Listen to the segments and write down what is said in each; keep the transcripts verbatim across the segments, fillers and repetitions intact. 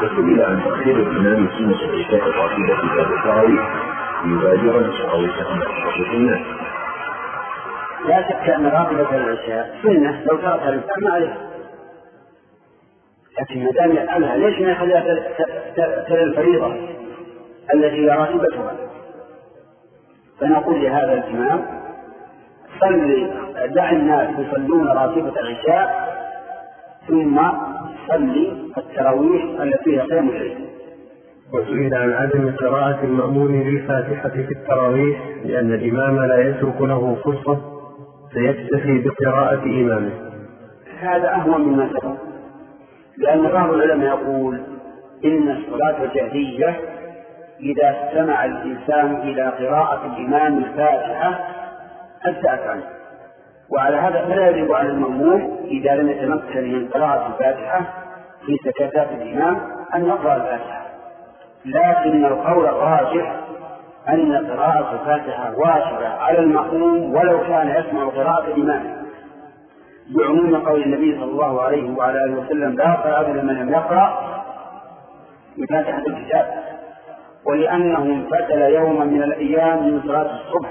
وسئل عن تأخير الإمام سنة العشاء الراتبة في باب التراويح ليبادر التراويح في الناس. لا شك أن راتبة العشاء سنة لو تركها الإنسان ما عليه، لكن ما دام يفعلها ليش ما يخليها تلك الفريضة التي هي راتبتها؟ فنقول لهذا الإمام صلي، دع الناس يصلون راتبة العشاء ثم صلي التراويح التي هي قيام الليل. وسئل عن عدم قراءة المأمون للفاتحة في التراويح لأن الإمام لا يترك له فرصة فيكتفي بقراءة إمامه. هذا أهون مما سبق، لأن بعض العلماء يقول إن الصلاة الجهرية إذا استمع الإنسان إلى قراءة الإمام الفاتحة أجزأت عنه، وعلى هذا فلا يجب على المأموم إذا لم يتمكن من قراءة الفاتحة في سكتات الإمام أن يقرأ الفاتحة. لكن القول الراجح أن قراءة الفاتحة واجبة على المأموم ولو كان يسمع قراءة الإمام، بعموم قول النبي صلى الله عليه وعلى آله وسلم لا قراءة لمن لم يقرأ بفاتحة الكتاب، ولأنه انفتل يوما من الأيام من صلاة الصبح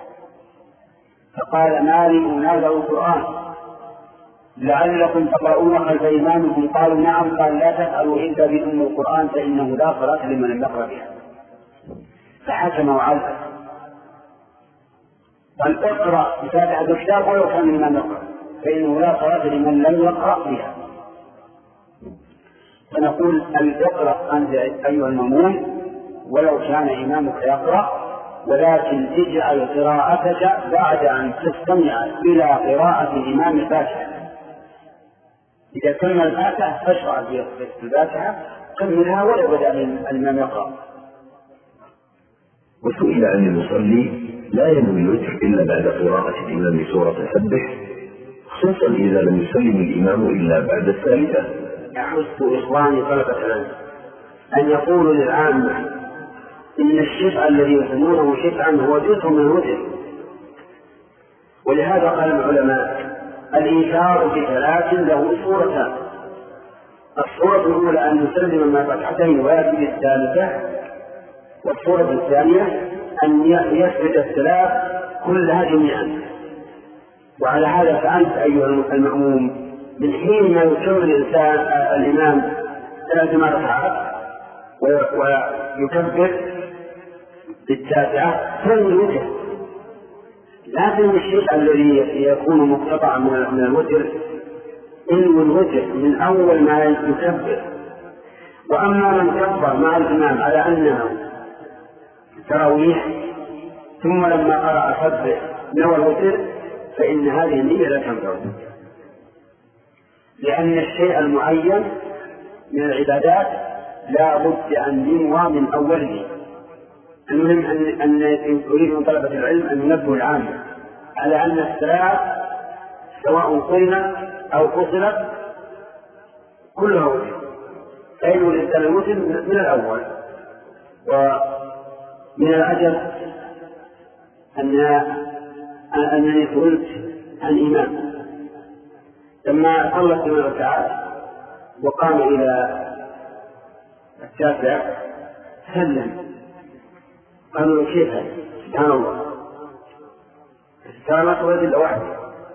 فقال ما لي أنازع القرآن لعلكم تقرؤون خلف إمامكم؟ قالوا نعم. قال لا تسألوا إلا بأم القرآن فإنه لا صلاة لمن لم يقرأ بها. فحكم وعلق قال اقرأ بفاتحة الكتاب ولو كان الإمام يقرأ فإنه لا صلاة لمن لم يقرأ بها. فنقول اقرأ أنت أيها المأمون ولو كان إمامك يقرأ، ولكن اجعل قراءتك بعد أن تستمع إلى قراءة الإمام الفاتحة. إذا كمل الفاتحة فاشرع بالفاتحة كملها ولا بدأ الإمام يقرأ. وسئل عن المصلي لا ينوي الوتر إلا بعد قراءة الإمام سورة السبح، خصوصا إذا لم يسلم الإمام إلا بعد الثالثة. يحث إخواني طلبة العلم أن يقولوا للعامة إن الشفع الذي يسمونه شفعا هو جزء من الوتر، ولهذا قال العلماء الإيثار في ثلاث له صورتان: الصورة الأولى أن يسلم ما فتحتين ويأتي بالثالثة، والصورة الثانية أن يسجد الثلاث كلها جميعا. وعلى هذا فأنت أيها المأموم من حين ما يكمل الإنسان الإمام ثلاث ركعات ويكبر بالتاسعة ثم الوتر، لكن الشيء الذي يكون مقتطعا من الوتر إنه الوتر من أول ما يكبر. وأما من كبر مع الإمام على أنه تراويح ثم لما قرأ سبح نوى الوتر فإن هذه النية لا تنفع، لأن الشيء المعين من العبادات لا بد أن ينوى من أوله. المهم أن, أن يريد من طلبة العلم أن ينبه العامة على أن الثلاث سواء قلنا أو قصرت كلها وتر، فإنه الإنسان الوتر من الأول. ومن العجب أن أنني قلت عن إمام لما صلى ثمان ركعات وقام إلى التاسع سلم، قالوا له كيف هذا؟ سبحان الله، كان صلاة إلا واحدة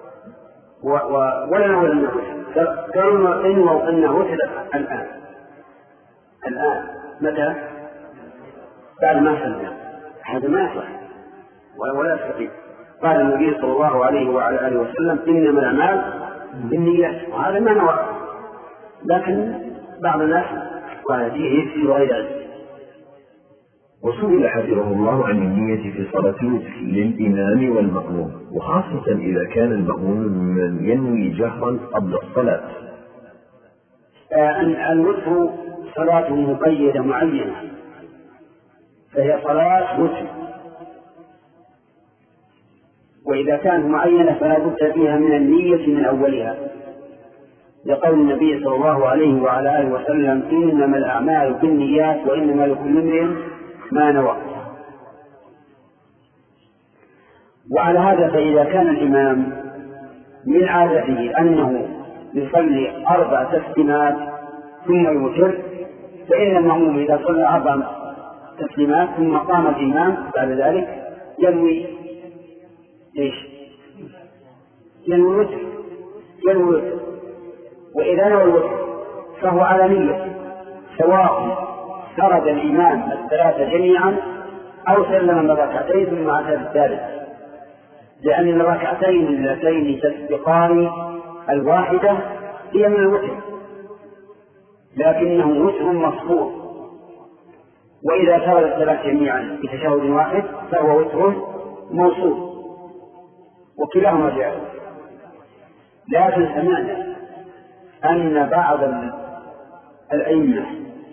ولا نوى أنه وتر. قالوا إنه أنه وتر الآن الآن متى؟ بعد ما سلم. هذا ما يصح ولا يستطيع. قال النبي صلى الله عليه وعلى آله وسلم إنما الأعمال بالنيات، وهذا ما نوى. لكن بعض الناس قال فيه يكفي وغير ذلك. وسئل حفظه الله عن النية في صلاة الوتر للإمام والمأموم، وخاصة إذا كان المأموم من ينوي جهرا قبل الصلاة. الوتر صلاة مقيدة معينة، فهي صلاة وتر، وإذا كانت معينة فلا بد فيها من النية من أولها، لقول النبي صلى الله عليه وعلى آله وسلم إنما الأعمال بالنيات وإنما لكل امرئ ما نوى. وعلى هذا فإذا كان الإمام من عادته أنه يصلي أربع تسليمات ثم يوتر فإن المأموم إذا صلى أربع تسليمات ثم قام الإمام بعد ذلك ينوي إيش؟ ينوي الوتر ينوي الوتر وإذا نوى الوتر فهو على نية، سواء سرد الإمام الثلاثة جميعا أو سلم من ركعتين ثم أتى بالثالث، لأن الركعتين اللتين تسبقان الواحدة هي من الوتر لكنه وتر مصفوف، وإذا سرد الثلاث جميعا بتشهد واحد فهو وتر موصوف وكلاهما جائز. لكن سمعنا أن بعض الأئمة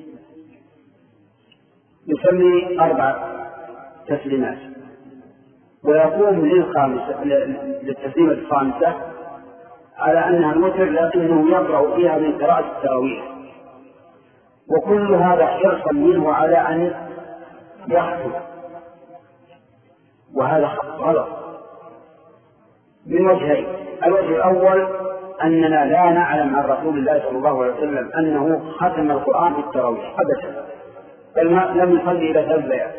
يسمي أربع تسليمات ويقوم للخامسة للتسليمة الخامسة على أنها الوتر لكنه يقرأ فيها من قراءة التراويح، وكل هذا حرصا منه على أن يحفظ، وهذا غلط من وجهين. الوجه الأول أننا لا نعلم عن رسول الله صلى الله عليه وسلم أنه ختم القرآن في التراويح أبدا، بل لم يصلي إلى ثلاث ليال،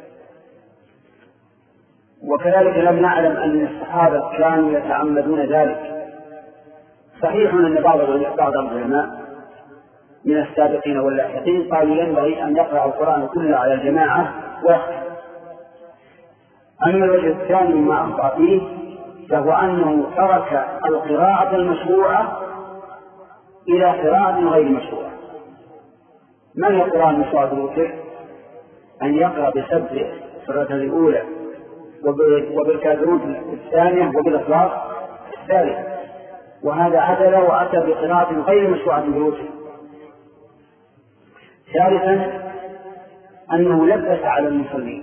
وكذلك لم نعلم أن الصحابة كانوا يتعمدون ذلك. صحيح أن بعض بعض العلماء من السابقين واللاحقين قالوا ينبغي أن يقرأ القرآن كله على الجماعة ويختم. أما الوجه الثاني ما أخطأ فيه فهو أنه ترك القراءة المشروعة إلى قراءة غير مشروعة. من يقرأ المشروع بالوتر أن يقرأ بسبع السورة الأولى وبالكافرون الثانية وبالإخلاص الثالثة، وهذا عدل وأتى بقراءة غير مشروعة بالوتر. ثالثا أنه لبس على المصلين،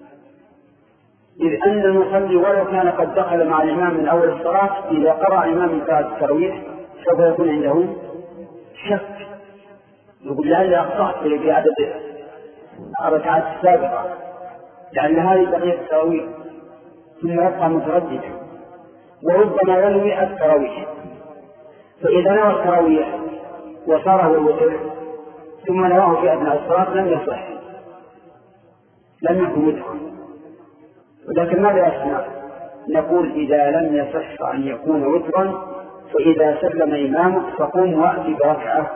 إذ أن المصلي ولو كان قد دخل مع الإمام من أول الصلاة إذا قرأ الإمام قراءة التراويح سوف يكون عنده شك، يقول لعل أخطأت في عدد الركعات السابقة لأن هذه بقية التراويح، ثم يبقى مترددا وربما ينوي التراويح. فإذا نوى التراويح وصاره الوتر ثم نواه في أثناء الصلاة لم يصح، لم يكن وترا. ولكن ماذا يصنع؟ نقول إذا لم يصح أن يكون وترا فإذا سلم إمامك فقم وأتي بركعة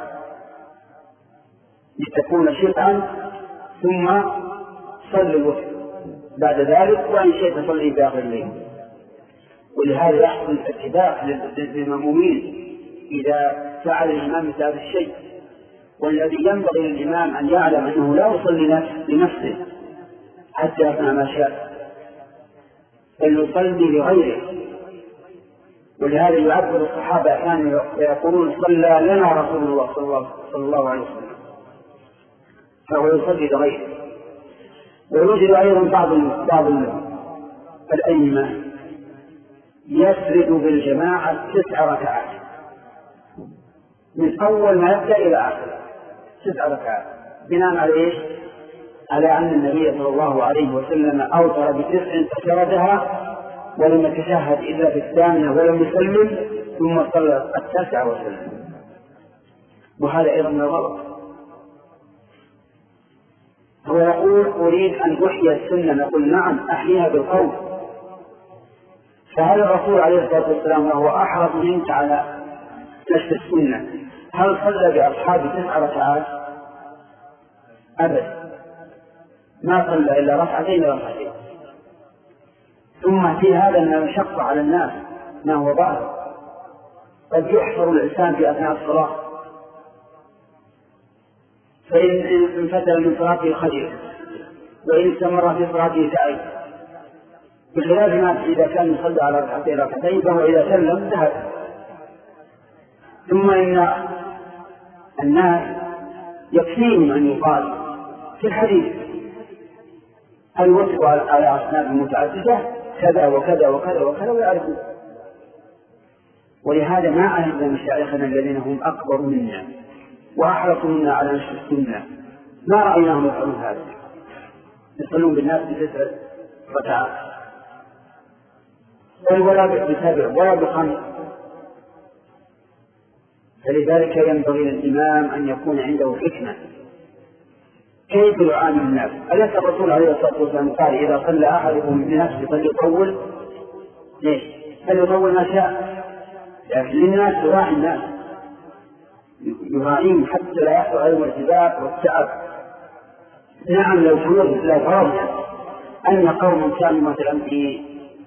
لتكون شفعا ثم صل الوتر بعد ذلك، وإن شئت صلي بآخر الليل. ولهذا يحصل اتباع للمأمومين إذا فعل الإمام هذا الشيء، والذي ينبغي للإمام أن يعلم أنه لا يصلي لنفسه حتى يفعل ما شاء، بل يصلي لغيره. ولهذا يعبر الصحابة أحيانا ويقولون صلى لنا رسول الله صلى الله عليه وسلم، فهو يصلي لغيره. ويوجد أيضا بعض بعض الأئمة يسرد بالجماعة تسع ركعات من أول ما يبدأ إلى آخر، تسع ركعات بناء على إيش؟ على أن النبي صلى الله عليه وسلم أوتر بتسع فسردها ولم يتشهد إلا في الثامنة ولم يسلم ثم صلى التاسع وسلم، وهذا أيضا من الغلط. هو يقول أريد أن أحيي السنة، نقول نعم أحييها بالقول. فهل الرسول عليه الصلاة والسلام وهو أحرص منك على نشر السنة هل صلى بأصحابه تسع ركعات؟ أبدا، ما صلى إلا ركعتين ركعتين. ثم في هذا أن يشق على الناس ما هو ظاهر، قد يحفر الإنسان في أثناء الصلاة فإن انفتل من صلاته خجل، وإن استمر في صلاته سعي، بخلاف ما إذا كان يصلي على ركعتين ركعتين فهو إذا سلم ذهب. ثم إن الناس يكفيهم أن يقال في الحديث الوتر على أصناف متعددة كذا وكذا وكذا وكذا ويعرفون. ولهذا ما علمنا مشايخنا الذين هم أكبر منا وأحرصوا منا على نشر السنة ما رأيناهم يفعلون هذا، يصلون بالناس بتسع ركعات بل ولا بسبع ولا بخمس. فلذلك ينبغي للإمام أن يكون عنده حكمة كيف يعامل الناس؟ أليس الرسول عليه الصلاة والسلام قال إذا صلى أحدكم بنفسه فليطول؟ ليش؟ فليطول ما شاء، لكن للناس يراعي الناس، يراعيهم حتى لا يحصل عليهم الارتباك والتعب. نعم لو فرض لو فرضنا أن قوم كانوا مثلا في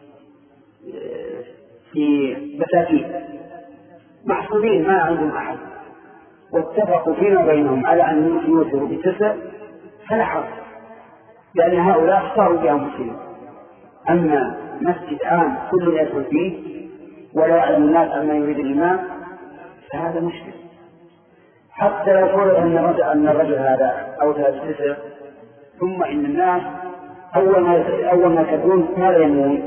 في بساتين محسوبين ما عندهم أحد واتفقوا فيما بينهم على أن يوتروا بتسع فلا حرج، لأن هؤلاء اختاروا بأنفسهم. أما مسجد عام كل يدخل فيه ولا يعلم الناس أما يريد الإمام فهذا مشكل. حتى لو فرض أن الرجل أن الرجل هذا أوتى بتسع ثم إن الناس أول ما أول ما تكون ماذا ينوون؟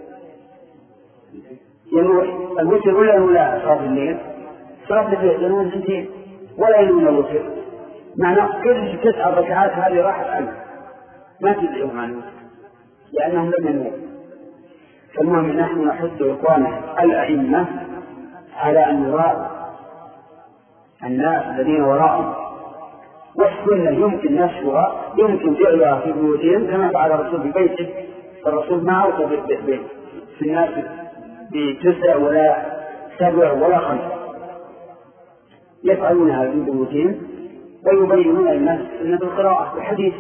ينوون الوتر ولا ينوون صلاة الليل؟ صلاة الليل ينوون اثنتين ولا ينوون الوتر، معنى كل تسع ركعات هذه راحت عنه ما تدعوهم عنه لأنهم لم ينوون. فالمهم نحن نحث إخواننا الأئمة على أن يراعوا الناس الذين وراءهم، والسنة يمكن نشرها يمكن فعلها في بيوتهم كما فعل الرسول في بيته. الرسول ما أوصى في الناس بتسع ولا سبع ولا خمسة، يفعلونها في بيوتهم ويبينون للناس سنة القراءة الحديث.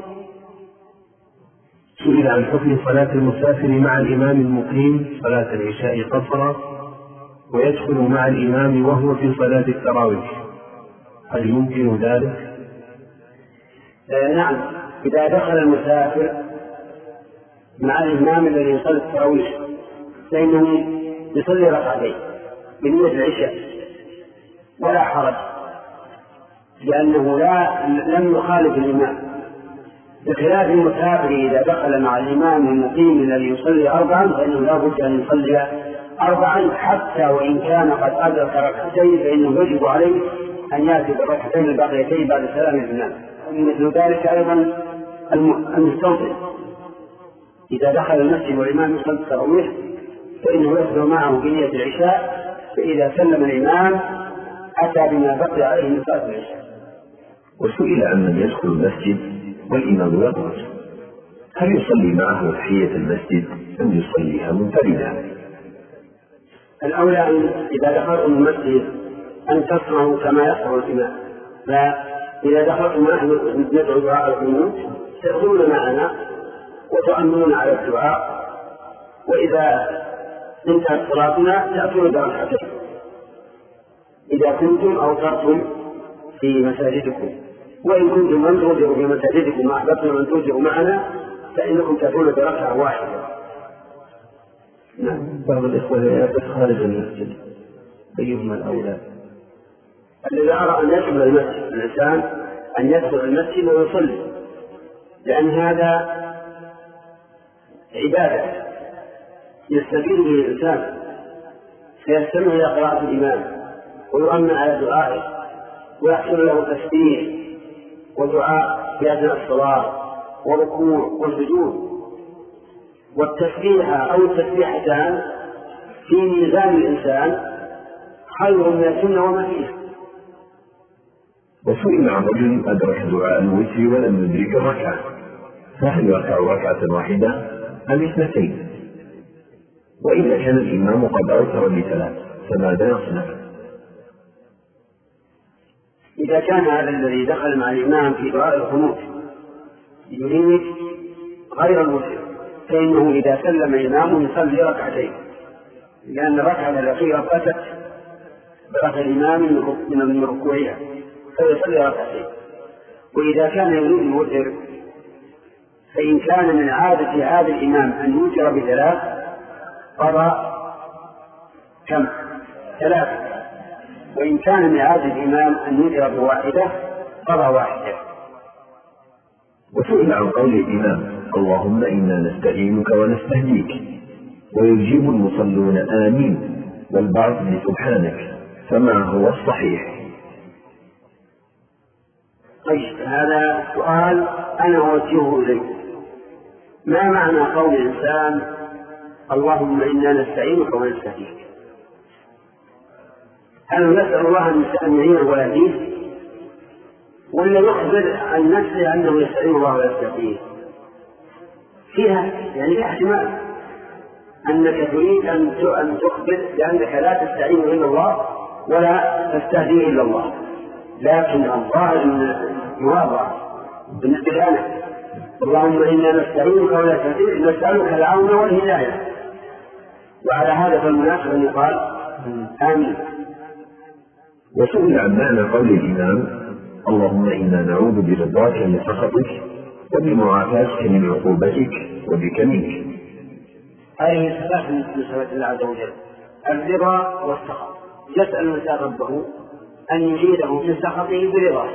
سئل عن حكم صلاة المسافر مع الإمام المقيم صلاة العشاء قصرا ويدخل مع الإمام وهو في صلاة التراويح، هل يمكن ذلك؟ آه نعم، إذا دخل المسافر مع الإمام الذي يصلي التراويح فإنه يصلي ركعتين بنية العشاء ولا حرج، لأنه لا لم يخالف الإمام، بخلاف المسافر إذا دخل مع الإمام المقيم الذي يصلي أربعا فإنه لا بد أن يصلي أربعا حتى وإن كان قد أدرك ركعتين فإنه يجب عليه أن يأتي بالركعتين الباقيتين بعد سلام الإمام. مثل ذلك أيضا المستوطن إذا دخل المسجد والإمام يصلي التراويح فإنه يصلي معه بنية العشاء، فإذا سلم الإمام أتى بما بقي عليه من صلاة العشاء. وسئل عن من يدخل المسجد والإمام يخرج هل يصلي معه تحية المسجد أم يصليها منفردا؟ الأولى أن إذا دخلتم المسجد أن تصنعوا كما يصنع الإمام، فإذا دخلتم معه ندعو دعاء القنوت تدخلون معنا وتؤمنون على الدعاء، وإذا انتهت صلاتنا تأتون بركعتين إذا كنتم أوترتم في مساجدكم، وإن كنتم لم توجروا في مساجدكم وأحببتم أن توجروا معنا فإنكم تأتون بركعة واحدة. نعم. بعض الإخوة يأتي خارج المسجد أيهما الأولى؟ الذي أرى أن يدخل المسجد الإنسان أن يدخل المسجد ويصلي، لأن هذا عبادة يستفيد به الإنسان، فيستمع إلى قراءة الإمام ويؤمن على دعائه ويحصل له تسبيح ودعاء في أثناء الصلاة وركوع والسجود، والتسبيح أو التسبيحتان في ميزان الإنسان خير من السنة وما فيه. وسئل عن رجل أدرك دعاء الوتر ولم يدرك الركعة فهل يركع ركعة واحدة أم اثنتين؟ وإذا كان الإمام قد أوتر بثلاث فماذا يصنع؟ إذا كان هذا الذي دخل مع الإمام في دعاء القنوت يريد غير الوتر فإنه إذا سلم الإمام يصلي ركعتين، لأن الركعة الأخيرة أتت بركع الإمام من ركوعها فيصلي ركعتين. وإذا كان يريد الوتر فإن كان من عادة هذا الإمام أن يوتر بثلاث قضى كم؟ ثلاثة، وإن كان من عادة الإمام أن يوتر بواحدة قضى واحدة. وسئل عن قول الإمام اللهم إنا نستعينك ونستهديك ويجيب المصلون آمين والبعض بسبحانك فما هو الصحيح؟ طيب هذا سؤال أنا أوجهه إليك. ما معنى قول الإنسان اللهم إنا نستعينك ونستهديك؟ هل نسأل الله أن يعينه ويهديه ولا يخبر عن نفسه أنه يستعين الله ويستعين فيها يعني فيها احتمال أنك تريد أن تخبر بأنك لا تستعين إلا الله ولا تستهدي إلا الله، لكن الظاهر المواضعة بالنسبة لنا اللهم إنا نستعينك ولا تستهديك نسألك العون والهداية، وعلى هذا فالمناسب أن يقال آمين. وسئل عن معنى قول الإمام اللهم إنا نعوذ برضاك من سخطك وبمعافاتك من عقوبتك وبك منك. هذه صفات من صفات الله عز وجل الرضا والسخط. يسأل الإنسان ربه أن يجيده من سخطه برضاه،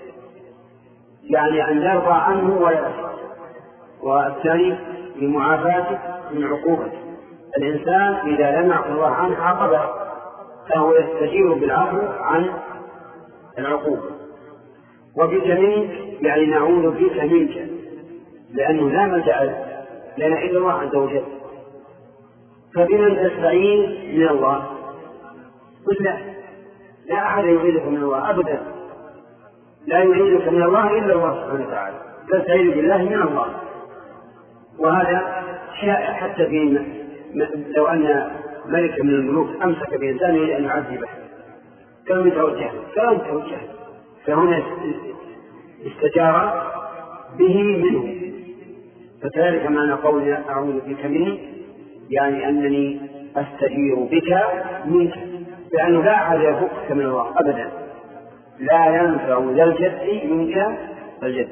يعني أن يرضى عنه ولا يسخط. والثاني بمعافاته من عقوبته، الإنسان إذا لم يعفو الله عنه عاقبه فهو يستجير بالعفو عن العقوبة. وبك منك يعني نعوذ بك منك، لأنه لا ملجأ لنا إلا الله عز وجل. فبمن تستعين من الله؟ قل لا لا أحد يعيذك من الله أبدا، لا يعيذك من الله إلا الله سبحانه وتعالى، تستعين بالله من الله. وهذا شائع حتى في لو أن ملك من الملوك أمسك بإنسان يريد أن يعذبه كم يتوجه كم يتوجه فهنا استجار به منه. فكذلك معنى قولنا أعوذ بك منه يعني أنني أستجير بك منك، لأنه لا أحد يفكك من الله أبدا، لا ينفع ذا الجد منك الجد.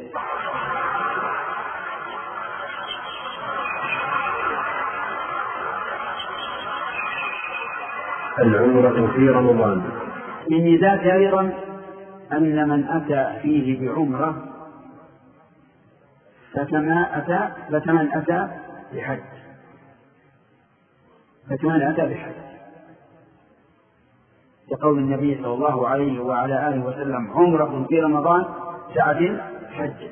العمرة في رمضان. من ميزات أيضا أن من أتى فيه بعمرة فكما أتى فكمن أتى بحج فكمن أتى بحج كقول النبي صلى الله عليه وعلى آله وسلم عمرة في رمضان تعدل حج.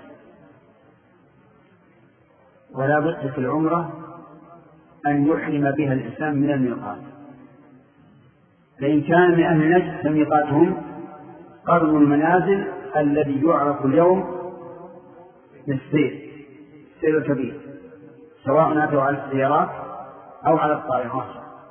ولا بد في العمرة أن يحرم بها الإنسان من الميقات، فإن كان من أهل نجد فميقاتهم قرن المنازل الذي يعرف اليوم بالسير السير الكبير، سواء أتوا على السيارات أو على الطائرات.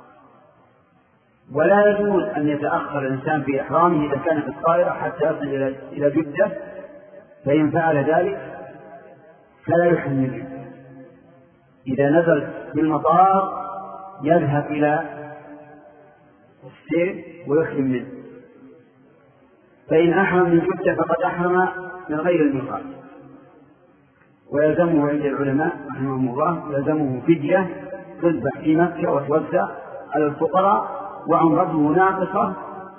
ولا يجوز أن يتأخر الإنسان في إحرامه إذا كان في الطائرة حتى يصل إلى جدة، فإن فعل ذلك فلا يحرم منه. إذا نزل في المطار يذهب إلى السير ويحرم منه، فإن أحرم من جدة فقد أحرم من غير الميقات. ويلزمه عند العلماء رحمهم الله يلزمه فدية تذبح في مكة وتوزع على الفقراء، وعمرته ناقصة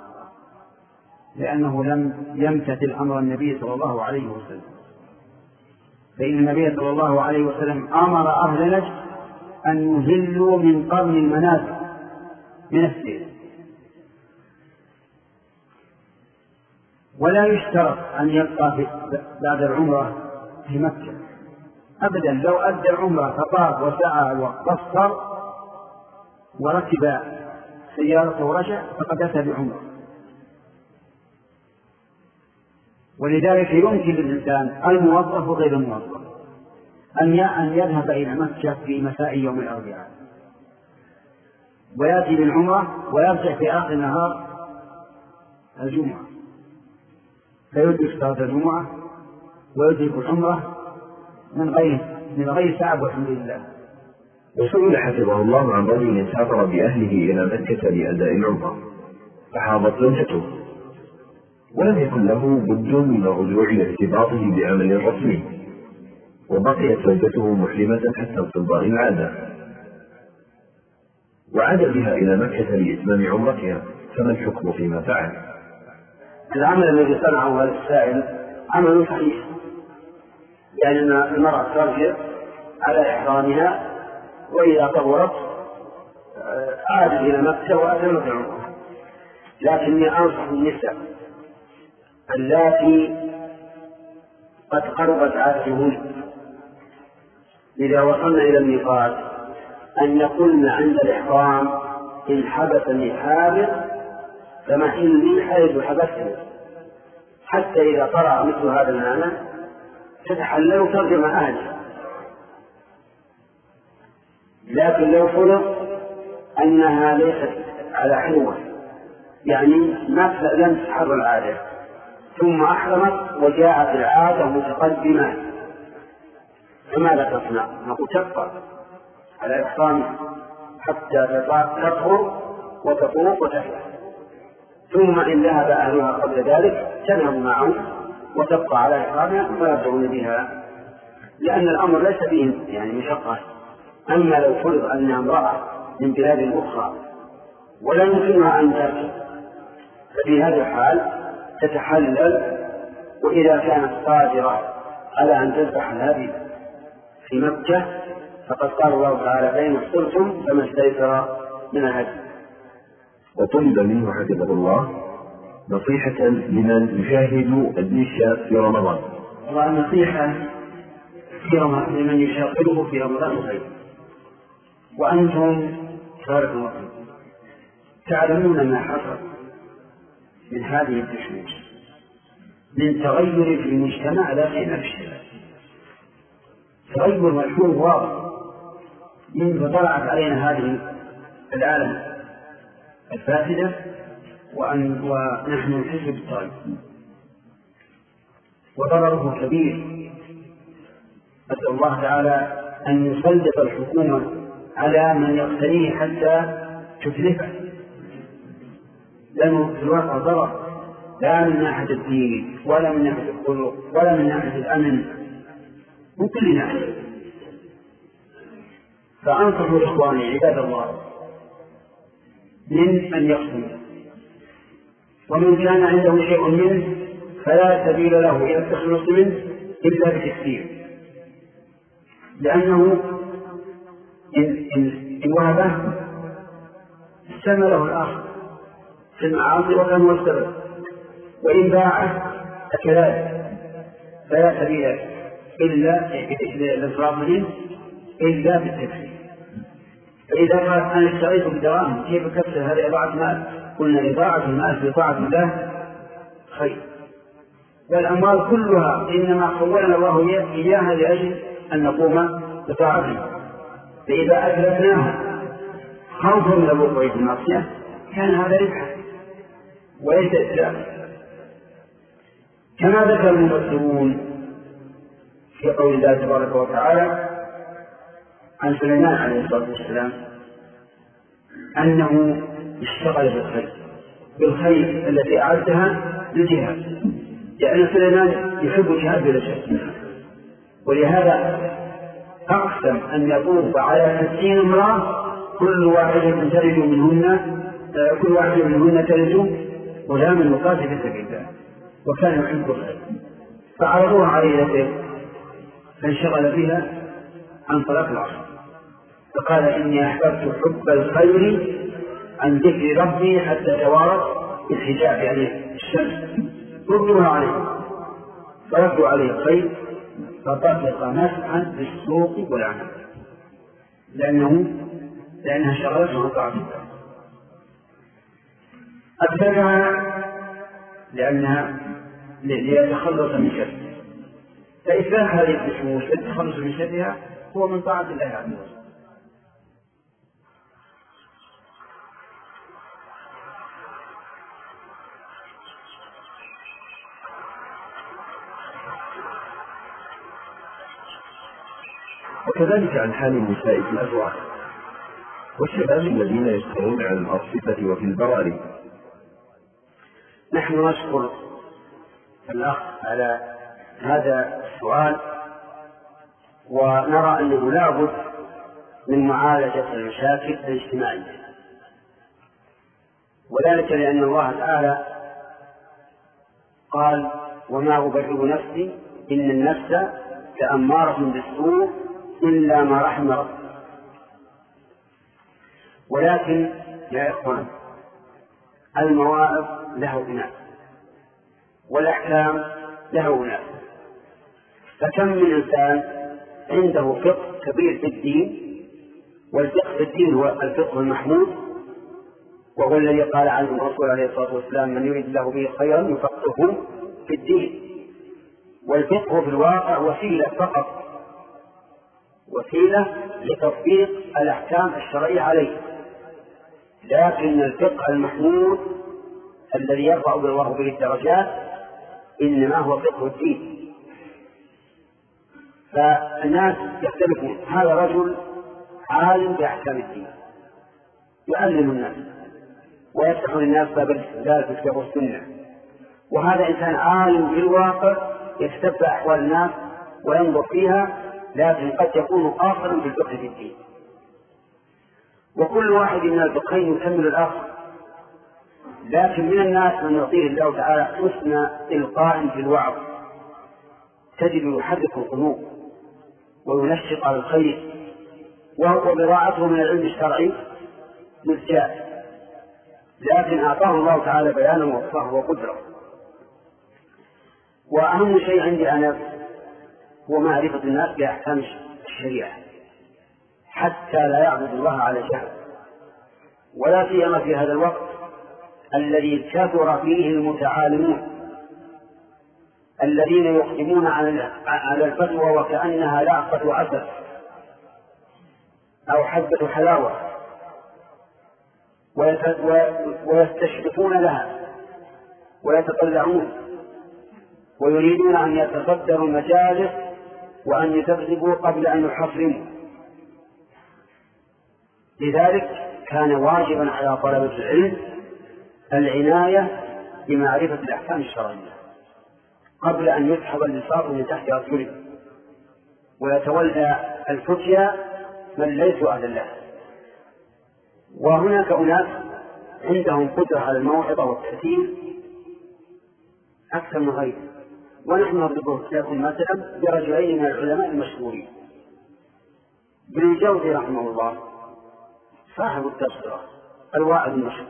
لأنه لم يمتثل أمر النبي صلى الله عليه وسلم. فإن النبي صلى الله عليه وسلم أمر أهل نجد أن يهلوا من قرن المنازل من السير. ولا يشترط أن يبقى بعد العمرة في مكة أبدا، لو أدى العمرة فطاف وسعى وقصر وركب سيارته ورجع فقد أتى بعمرة. ولذلك يمكن للإنسان الموظف وغير الموظف أن يذهب إلى مكة في مساء يوم الأربعاء ويأتي بالعمرة ويرجع في آخر نهار الجمعة، فيدرك صلاة الجمعة ويدرك العمرة من غير من غير تعب والحمد لله. وسئل حفظه الله عن رجل سافر بأهله إلى مكة لأداء العمرة فحاضت زوجته ولم يكن له بد من الرجوع إلى ارتباطه بعمل رسمي، وبقيت زوجته محرمة حتى انقضاء العادة، وعاد بها إلى مكة لإتمام عمرتها، فما الحكم فيما فعل؟ العمل الذي صنعه هذا السائل عمل صحيح، لأن المرأة ترجع على إحرامها وإذا طورت عادت إلى مكة وأتمت عمرها. لكني أنصح النساء اللاتي قد قربت عادتهن إذا وصلنا إلى الميقات أن يقولن عند الإحرام إن حبسني حابس فمحلي حيث حبسني، حتى إذا قرأ مثل هذا المعنى تتحلل ترجمة أهله. لكن لو فرض أنها ليست على حلوة، يعني ما لم تحر العادة ثم أحرمت وجاءت العادة متقدمة، فماذا تصنع؟ نقول تبقى على إحرامها حتى تطهر وتطوف وتحلل، ثم إن ذهب أهلها قبل ذلك تذهب معهم وتبقى على إحرامها ويرجعون بها، لأن الأمر ليس فيه يعني مشقة. أما لو فرض أنها امرأة من بلاد أخرى ولا يمكنها أن ترجع، ففي هذا الحال تتحلل، وإذا كانت قادرة على أن تذبح الهدي في مكة فقد قال الله تعالى فإن احصرتم فما استيسر من الهدي. وطلب منه حفظه الله نصيحة لمن يشاهد الدش في رمضان. والنصيحة في رمضان لمن يشاهده في رمضان خير. وأنتم تعلمون ما حصل من هذه التشويش من تغير في المجتمع لا في نفسه، تغير مشهور واضح منذ طلعت علينا هذه العالم الفاسدة وأن ونحن نحس بالطريق، وضرره كبير. أسأل الله تعالى أن يسلط الحكومة على من يقتنيه حتى تتلفه، لأنه في الواقع ضرر لا من ناحية الدين ولا من ناحية الخلق ولا من ناحية الأمن، من كل ناحية. فأنصح إخواني عباد الله من أن يقتنوا، ومن كان عنده شيء منه فلا سبيل له إلى التخلص منه إلا بتكفير، لأنه إن, إن, إن وهبه استمره الآخر في المعاصي وكان هو السبب، وإن باعه فكذلك، فلا سبيل إلا للإصراف منه إلا بالتكفير. فإذا قال أنا اشتريت بدراهم كيف كسر هذه إضاعة مال؟ قلنا إضاعة المال في طاعة الله خير، والأموال كلها إنما خولنا الله إياها لأجل أن نقوم بطاعته، فإذا أتلفناها خوفا من الوقوع في المعصية كان هذا ربحا وليس إسلام. كما ذكر المفسرون في قول الله تبارك وتعالى عن سليمان عليه الصلاة والسلام أنه اشتغل بالخير بالخير التي أعدها للجهاد، لأن سليمان يحب الجهاد بلا شك، ولهذا أقسم أن يطوف على ستين امرأة كل واحدة تلد منهن كل واحدة منهن تلد غلاما يقاتل في سبيل الله، وكان يحب الخير فعرضوها عليه يده فانشغل بها عن صلاة العصر، فقال إني أحببت حب الخير عن ذكر ربي حتى توارت الحجاب يعني الشمس، ردوها عليه فردوا عليه الخير فطلق مسحا بالسوق والعنب، لأنه لأنها شغلته عن طاعة الله. أبدلها لأنها ليتخلص من شرها، فإصلاح هذه الفشوش والتخلص من شرها هو من طاعة الله عز وجل. وكذلك عن حال النساء في الأزواج والشباب الذين يشتغلون على الأرصفة وفي البراري. نحن نشكر الأخ على هذا السؤال، ونرى أنه لا بد من معالجة المشاكل الاجتماعية، وذلك لأن الله تعالى قال وما أبرئ نفسي إن النفس لأمارة بالسوء إلا ما رحم ربي. ولكن يا إخوان المواعظ له أناس والأحكام له أناس، فكم من إنسان عنده فقه كبير في الدين، والفقه في الدين هو الفقه المحمود، وهو الذي قال عنه الرسول عليه الصلاة والسلام من يريد الله به خيرا يفقهه في الدين، والفقه في الواقع وسيلة فقط، وسيلة لتطبيق الأحكام الشرعية عليه، لكن الفقه المحمود الذي يرفع الله به الدرجات إنما هو فقه الدين. فالناس يختلفون، هذا رجل عالم بأحكام الدين يعلم الناس ويفتح للناس باب الاستدلال في الكتاب والسنة، وهذا إنسان عالم في الواقع يتتبع أحوال الناس وينظر فيها، لكن قد يكون قاصرا في الفقه في الدين. وكل واحد من الفقهين يكمل الآخر، لكن من الناس من يعطيه الله تعالى حسن إلقاء في الوعظ، تجد يحرك القلوب وينشط على الخير، وبراءته من العلم الشرعي مزجاج، لكن أعطاه الله تعالى بيانا وفقه وقدرة. وأهم شيء عندي أنا هو معرفة الناس بأحكام الشريعة حتى لا يعبد الله على جهل، ولا سيما في هذا الوقت الذي كثر فيه المتعالمون الذين يقدمون على الفتوى وكأنها لعقة عسل أو حبة حلاوة، ويستشرفون لها ويتطلعون ويريدون أن يتصدروا المجالس وأن يكذبوا قبل أن يحصرموا. لذلك كان واجبا على طلبة العلم العناية بمعرفة الأحكام الشرعية قبل أن يسحب اللصاق من تحت أرجلهم ويتولى الفتيا من ليسوا أهل الله. وهناك أناس عندهم قدرة على الموعظة والتأثير أكثر من غيرهم، ونحن نضرب لكم مثلا برجلين من العلماء المشهورين. ابن الجوزي رحمه الله صاحب التبصرة الواعظ المشهور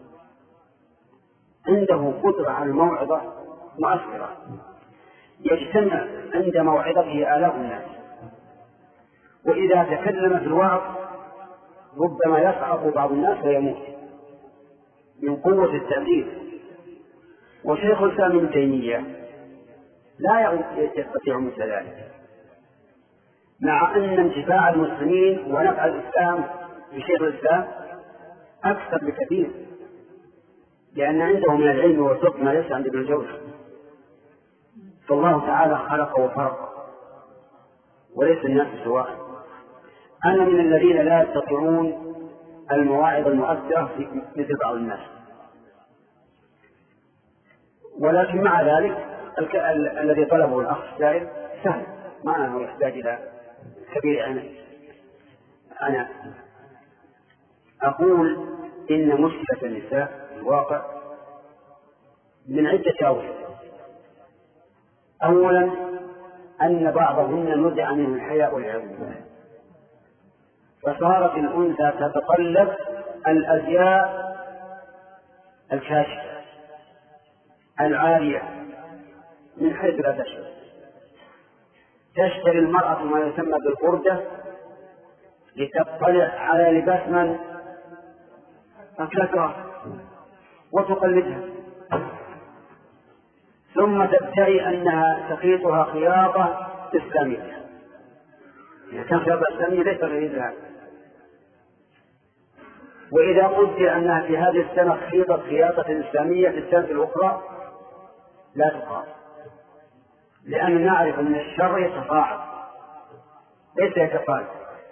عنده قدرة على الموعظة مؤثرة، يجتمع عند موعظته آلاف الناس، وإذا تكلم في الوعظ ربما يصعق بعض الناس ويموت من قوة التأثير. وشيخ الإسلام ابن تيمية لا يستطيع مثل ذلك، مع أن انتفاع المسلمين ونفع الإسلام بشيخ الإسلام أكثر بكثير، لأن عنده من العلم والفقه ما ليس عند ابن الجوزي. فالله تعالى خلق وفرق وليس الناس سواء. أنا من الذين لا يستطيعون المواعظ المؤثرة مثل بعض الناس، ولكن مع ذلك الذي طلبه الأخ السائل سهل، ما أنه يحتاج إلى كبير عناية. أنا أقول إن مشكلة النساء في الواقع من عدة أوجه. أولا أن بعضهن نزع منه الحياء والعياذ بالله، فصارت الأنثى تتطلب الأزياء الكاشفة العالية من حيث لا تشعر. تشتري المرأة ما يسمى بالقردة لتطلع على لباس من أكلتها وتقلدها، ثم تدعي أنها تخيطها خياطة إسلامية. إذا كان خياطة إسلامية ليس غير. وإذا قلت أنها في هذه السنة خيطت خياطة إسلامية في السنة الأخرى لا تقال، لأن نعرف أن الشر يتفاعل ليس يتفاعل.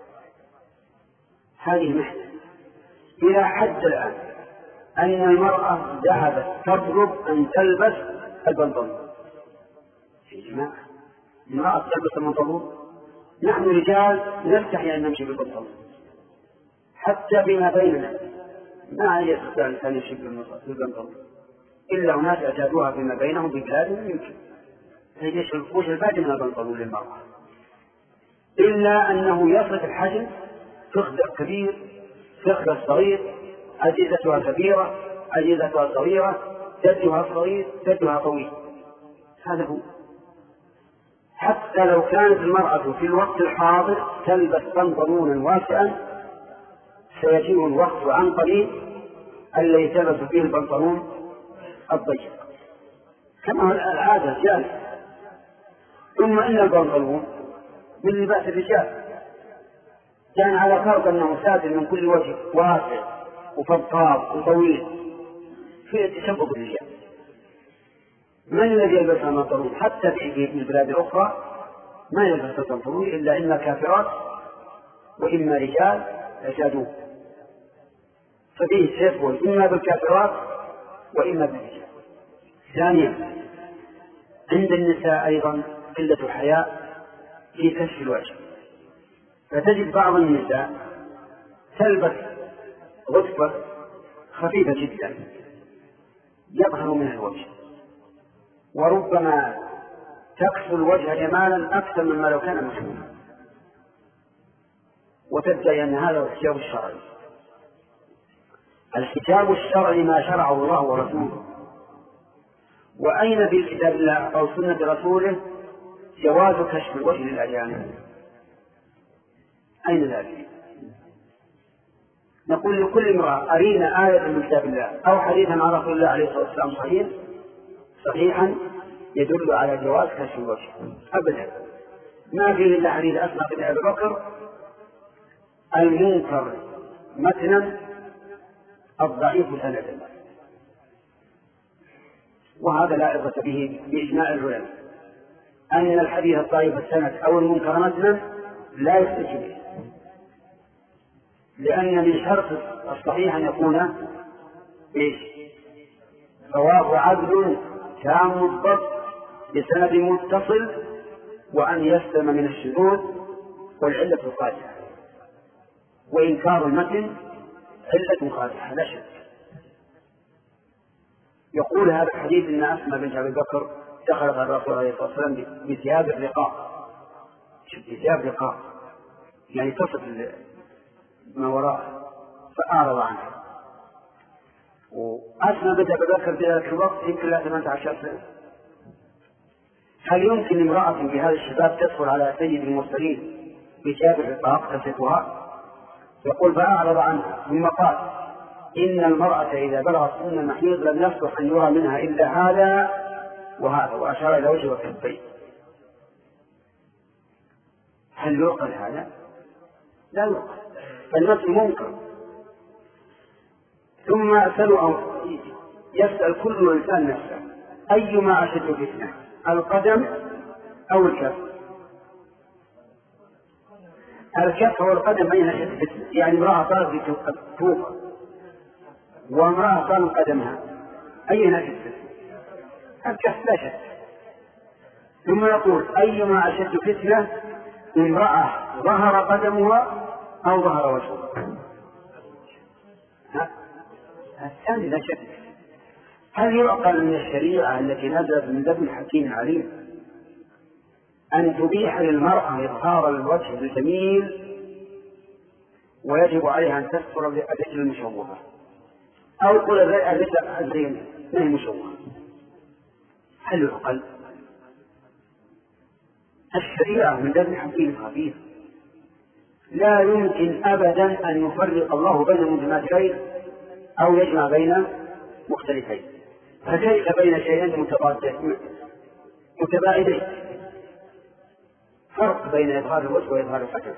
هذه محنة إلى حد الآن أن المرأة ذهبت تطلب أن تلبس البنطلون. يا جماعة، المرأة تلبس البنطلون؟ نحن رجال نستحي أن نمشي بالبنطلون حتى فيما بيننا، ما يستطيع الإنسان يمشي بالبنطلون إلا أناس اعتادوها فيما بينهم ببلادهم يمكن. فيش الفوش الباقي من البنطلون للمرأة، إلا أنه يصف الحجم، تخدر كبير تخدر صغير، عزيزتها كبيرة عزيزتها صغيرة، جدها صغير جدها طويل. هذا هو. حتى لو كانت المرأة في الوقت الحاضر تلبس بنطلونا واسعا، سيجيء الوقت عن قريب الذي تلبس فيه البنطلون الضيق. كما العادة جالس. ثم إن البنطلون من لباس الرجال، كان على فرض أنه ساتر من كل وجه، واسع وفضفاض وطويل، فيه تشبه بالرجال. من الذي يلبس البنطلون؟ حتى في البلاد الأخرى ما يلبس البنطلون إلا إما كافرات وإما رجال يجادون، ففيه تشبه إما بالكافرات وإما بالرجال. ثانيا، عند النساء أيضا قلة الحياء في كشف الوجه، فتجد بعض النساء تلبس غصفة خفيفة جدا يظهر منها الوجه، وربما تكسو الوجه جمالا أكثر مما لو كان محموما، وتدعي أن هذا الحجاب الشرعي. الحجاب الشرعي ما شرعه الله ورسوله. وأين في كتاب الله أو سنة رسوله جواز كشف الوجه للأجانب؟ أين ذلك؟ نقول لكل امرأة أرينا آية من كتاب الله أو حديثا عن رسول الله عليه الصلاة والسلام صحيح صحيحا يدل على جواز كشف الوجه. أبدا ما فيه إلا حديث أسماء بن أبي بكر المنكر متنا الضعيف سندا، وهذا لا عبرة به بإجماع العلماء أن الحديث الضعيف السند أو المنكر متنا لا يحتج به، لأن من شرط الصحيح أن يكون إيش؟ رواه عدل تام الضبط بسند متصل، وأن يسلم من الشذوذ والعلة القادحة. وإنكار المتن علة قادحة لا شك. يقول هذا الحديث إن أسماء بنت أبي بكر دخلت على الرسول عليه الصلاة والسلام بثياب الرقاق، بثياب رقاق يعني تصف ما وراءه، فأعرض عنها. وأسماء بنت أبي بكر في ذلك الوقت يمكن لها ثمانية عشر سنة. هل يمكن امرأة بهذا الشباب تدخل على سيد المرسلين بثياب الرقاق تصفها؟ يقول فأعرض عنها. ثم قال إن المرأة إذا بلغت سن المحيض لم يصلح أن يرى منها إلا هذا وهذا، وأشار إلى وجه وكفيه. هل يعقل هذا؟ لا يعقل، فالنفس منكر. ثم أسأل يسأل كل إنسان نفسه أيما أشد فتنة، القدم أو الكف؟ الكف والقدم أين أشد فتنة؟ يعني امرأة صارت توفى وامرأة صارت قدمها، أين أشد فتنة؟ الكف لا شك. ثم يقول أيما أشد فتنة، امرأة ظهر قدمها أو ظهر وجهها؟ الثاني لا شك. هل يعقل من الشريعة التي نزلت من لدن حكيم عليم أن تبيح للمرأة إظهار الوجه الجميل ويجب عليها أن تستر الرجل المشوهة، أو قل الرجل الزين ما هي مشوهة؟ هل يعقل؟ الشريعة من لدن حكيم خبير، لا يمكن أبدا أن يفرق الله بين متماثلين أو يجمع بين مختلفين، فكيف بين شيئين متباعدين؟ فرق بين إظهار الوجه وإظهار الحجر.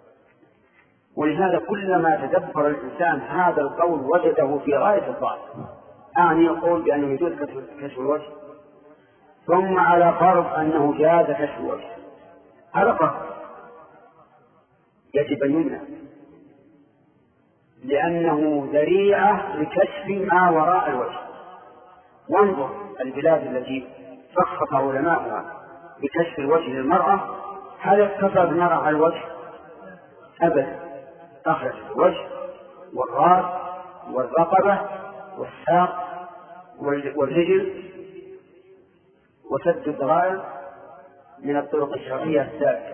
ولهذا كلما تدبر الإنسان هذا القول وجده في غاية الضعف. أعني يقول بأنه يجوز كشف الوجه، ثم على فرض أنه جاز كشف الوجه، هذا فرق يجب أن يمنع، لأنه ذريعة لكشف ما وراء الوجه. وانظر البلاد التي سخط علماؤها بكشف الوجه للمرأة، هل اقتصر المرأة على الوجه؟ أبدا، أخرج الوجه والرأس والرقبة والساق والرجل، وسد الذرائع من الطرق الشرعية الثابتة.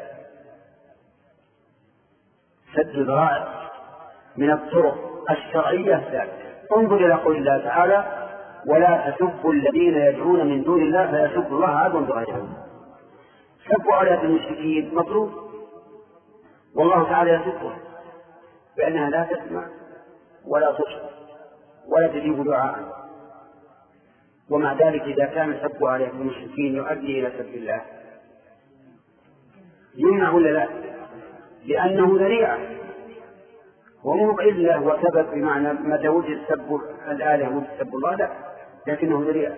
سد الذرائع من الطرق الشرعية الثابتة. انظر إلى قول الله تعالى ولا تسبوا الذين يدعون من دون الله فيسبوا الله عدوا بغير علم. سبوا آلهة المشركين مطلوب، والله تعالى يسبها بأنها لا تسمع ولا تبصر ولا تجيب دعاء. ومع ذلك إذا كان السب عليه المشركين يؤدي إلى سب الله يمنع ولا لا؟ لأنه ذريعة ومو إلا هو سبب، بمعنى متى وجد سب الآلهة وجد سب الله، لا، لكنه ذريعة،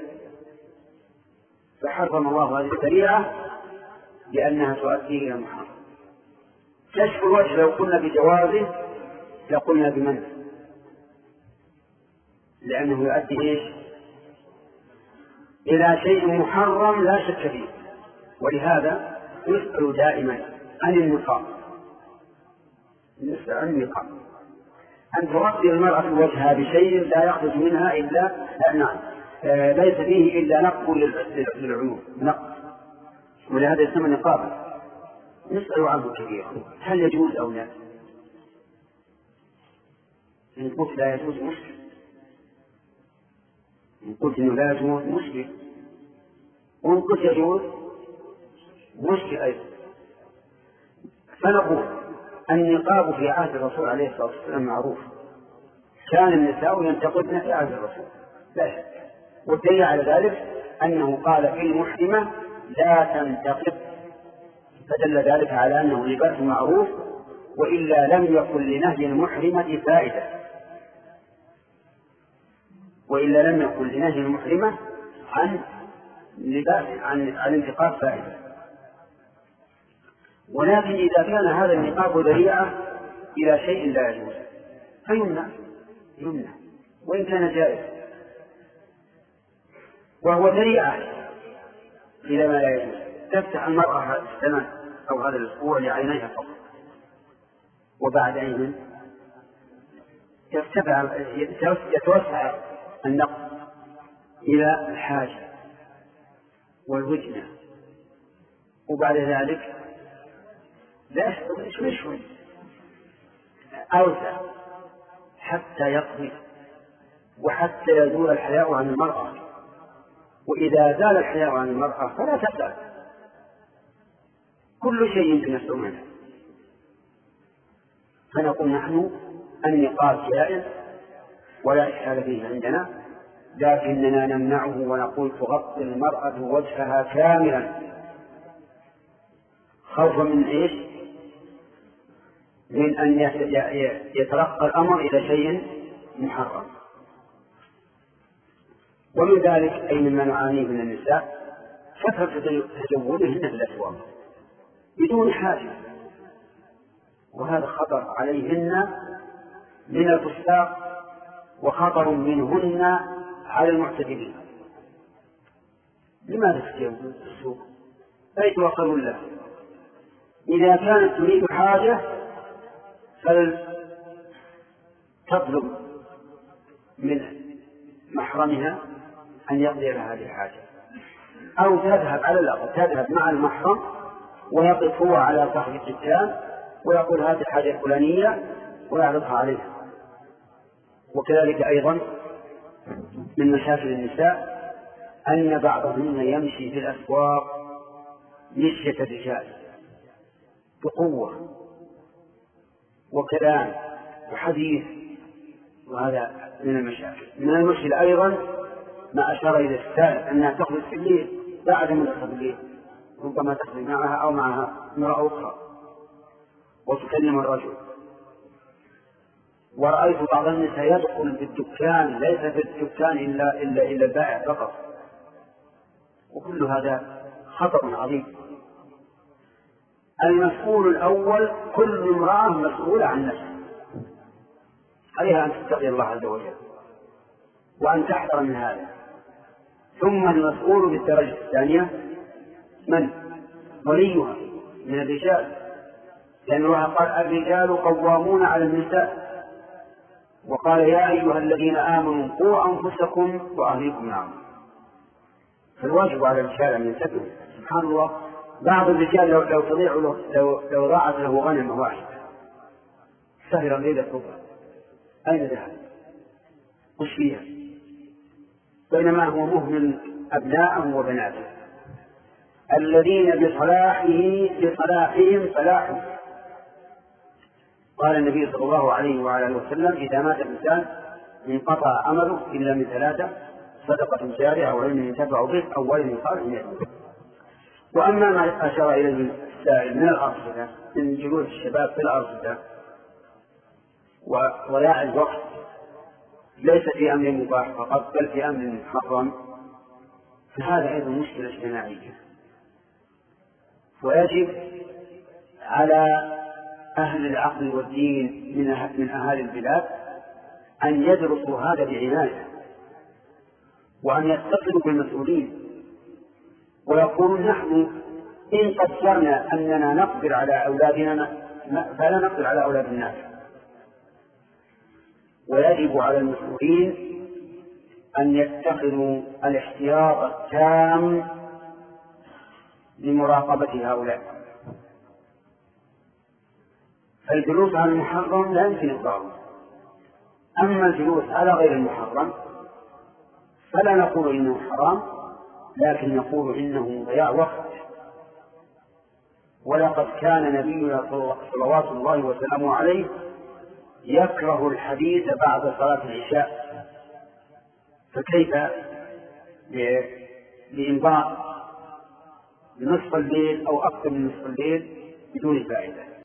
فحرم الله هذه الذريعة لأنها تؤدي إلى محرم. كشف الوجه لو قلنا بجوازه لقلنا بمنع، لأنه يؤدي إيش؟ إلى شيء محرم لا شك فيه. ولهذا يسأل دائما عن النقاب، نسأل عن النقاب أن تغطي المرأة وجهها بشيء لا يخرج منها إلا نعم آه ليس فيه إلا نقب للعيون، نقب، ولهذا يسمى نقابا. نسأل عنه كثيرا، هل يجوز أو لا؟ إن قلت لا يجوز مشكل، إن قلت إنه لا يجوز مشكل، وإن قلت يجوز مشكل أيضا. فنقول النقاب في عهد الرسول عليه الصلاة والسلام معروف، كان النساء ينتقدن في عهد الرسول لا شك، والدليل على ذلك أنه قال في المحرمة لا تنتقد، فدل ذلك على أنه لباس معروف، وإلا لم يكن لنهي المحرمة فائدة، وإلا لم يكن لنهي المحرمة عن لباس عن عن النقاب فائدة. ولكن إذا كان هذا النقاب ذريعة إلى شيء لا يجوز فيمنع، يمنع وإن كان جائز، وهو ذريعة إلى ما لا يجوز. تفتح المرأة السنة أو هذا الأسبوع لعينيها فقط، وبعد عين يتوسع النقد إلى الحاجة والوجنة، وبعد ذلك لا شوي شوي أوسع حتى يقضي، وحتى يزول الحياء عن المرأة. وإذا زال الحياء عن المرأة فلا تسأل، كل شيء يمكن يسأل منه. فنقول نحن النقاب جائز ولا إشكال فيه عندنا، لكننا نمنعه ونقول تغطي المرأة وجهها كاملا خوفا من إيش؟ من أن يترقى الأمر إلى شيء محرم. ومن ذلك أي مما نعانيه من النساء كثرة تجولهن في الأسواق بدون حاجة، وهذا خطر عليهن من الفساق وخطر منهن على المعتدلين. لماذا تتجول في السوق؟ فيتوصلون له. إذا كانت تريد حاجة فلتطلب من محرمها أن يقضي لها هذه الحاجة، أو تذهب على الأقل تذهب مع المحرم ويقف هو على صاحب الدكان ويقول هذه الحاجة الفلانية ويعرضها عليها. وكذلك أيضا من مشاكل النساء أن بعضهن يمشي في الأسواق مشية الرجال بقوة وكلام وحديث، وهذا من المشاكل. من المشكل أيضا ما أشار إلى السائل أنها تخرج في الليل بعد منتصف الليل، ربما تخرج معها أو معها امرأة أخرى وتكلم الرجل. ورأيت بعض النساء يدخل في الدكان ليس في الدكان إلا إلا إلا البائع فقط، وكل هذا خطر عظيم. المسؤول الأول كل امرأة مسؤولة عن نفسها، عليها أن تتقي الله عز وجل وأن تحذر من هذا. ثم المسؤول بالدرجة الثانية من؟ وليها من الرجال، لأن الله قال الرجال قوامون على النساء، وقال يا أيها الذين آمنوا قوا أنفسكم وأهليكم نارا. فالواجب على الرجال أن ينتبهوا. سبحان الله، بعض الرجال لو لو تضيع له لو لو ضاعت له غنمة واحدة سهر الليلة كبرى أين ذهب؟ وش فيها؟ بينما هو مهمل أبناءه وبناته الذين بصلاحه بصلاحهم صلاحهم. قال النبي صلى الله عليه وعلى اله وسلم إذا مات الإنسان انقطع عمله إلا من ثلاثة: صدقة جارية أو علم ينتفع به أو ولد صالح يدعو. وأما ما أشار إليه السائل من الأرصدة، من جلوس الشباب في الأرصدة وضياع الوقت، ليس في أمر مباح فقط بل في أمر محرم، فهذا أيضا مشكلة اجتماعية. ويجب على أهل العقل والدين من أهالي البلاد أن يدرسوا هذا بعناية، وأن يتصلوا بالمسؤولين ويقولون نحن إن قدرنا أننا نقدر على أولادنا فلا نقدر على أولاد الناس. ويجب على المسؤولين أن يتخذوا الاحتياط التام لمراقبة هؤلاء. فالجلوس على المحرم لا يمكن إقراره، أما الجلوس على غير المحرم فلا نقول إنه حرام، لكن نقول إنه ضياع وقت. ولقد كان نبينا صلوات الله وسلامه عليه يكره الحديث بعد صلاة العشاء، فكيف بإمضاء بنصف الليل أو أكثر من نصف الليل بدون فائدة؟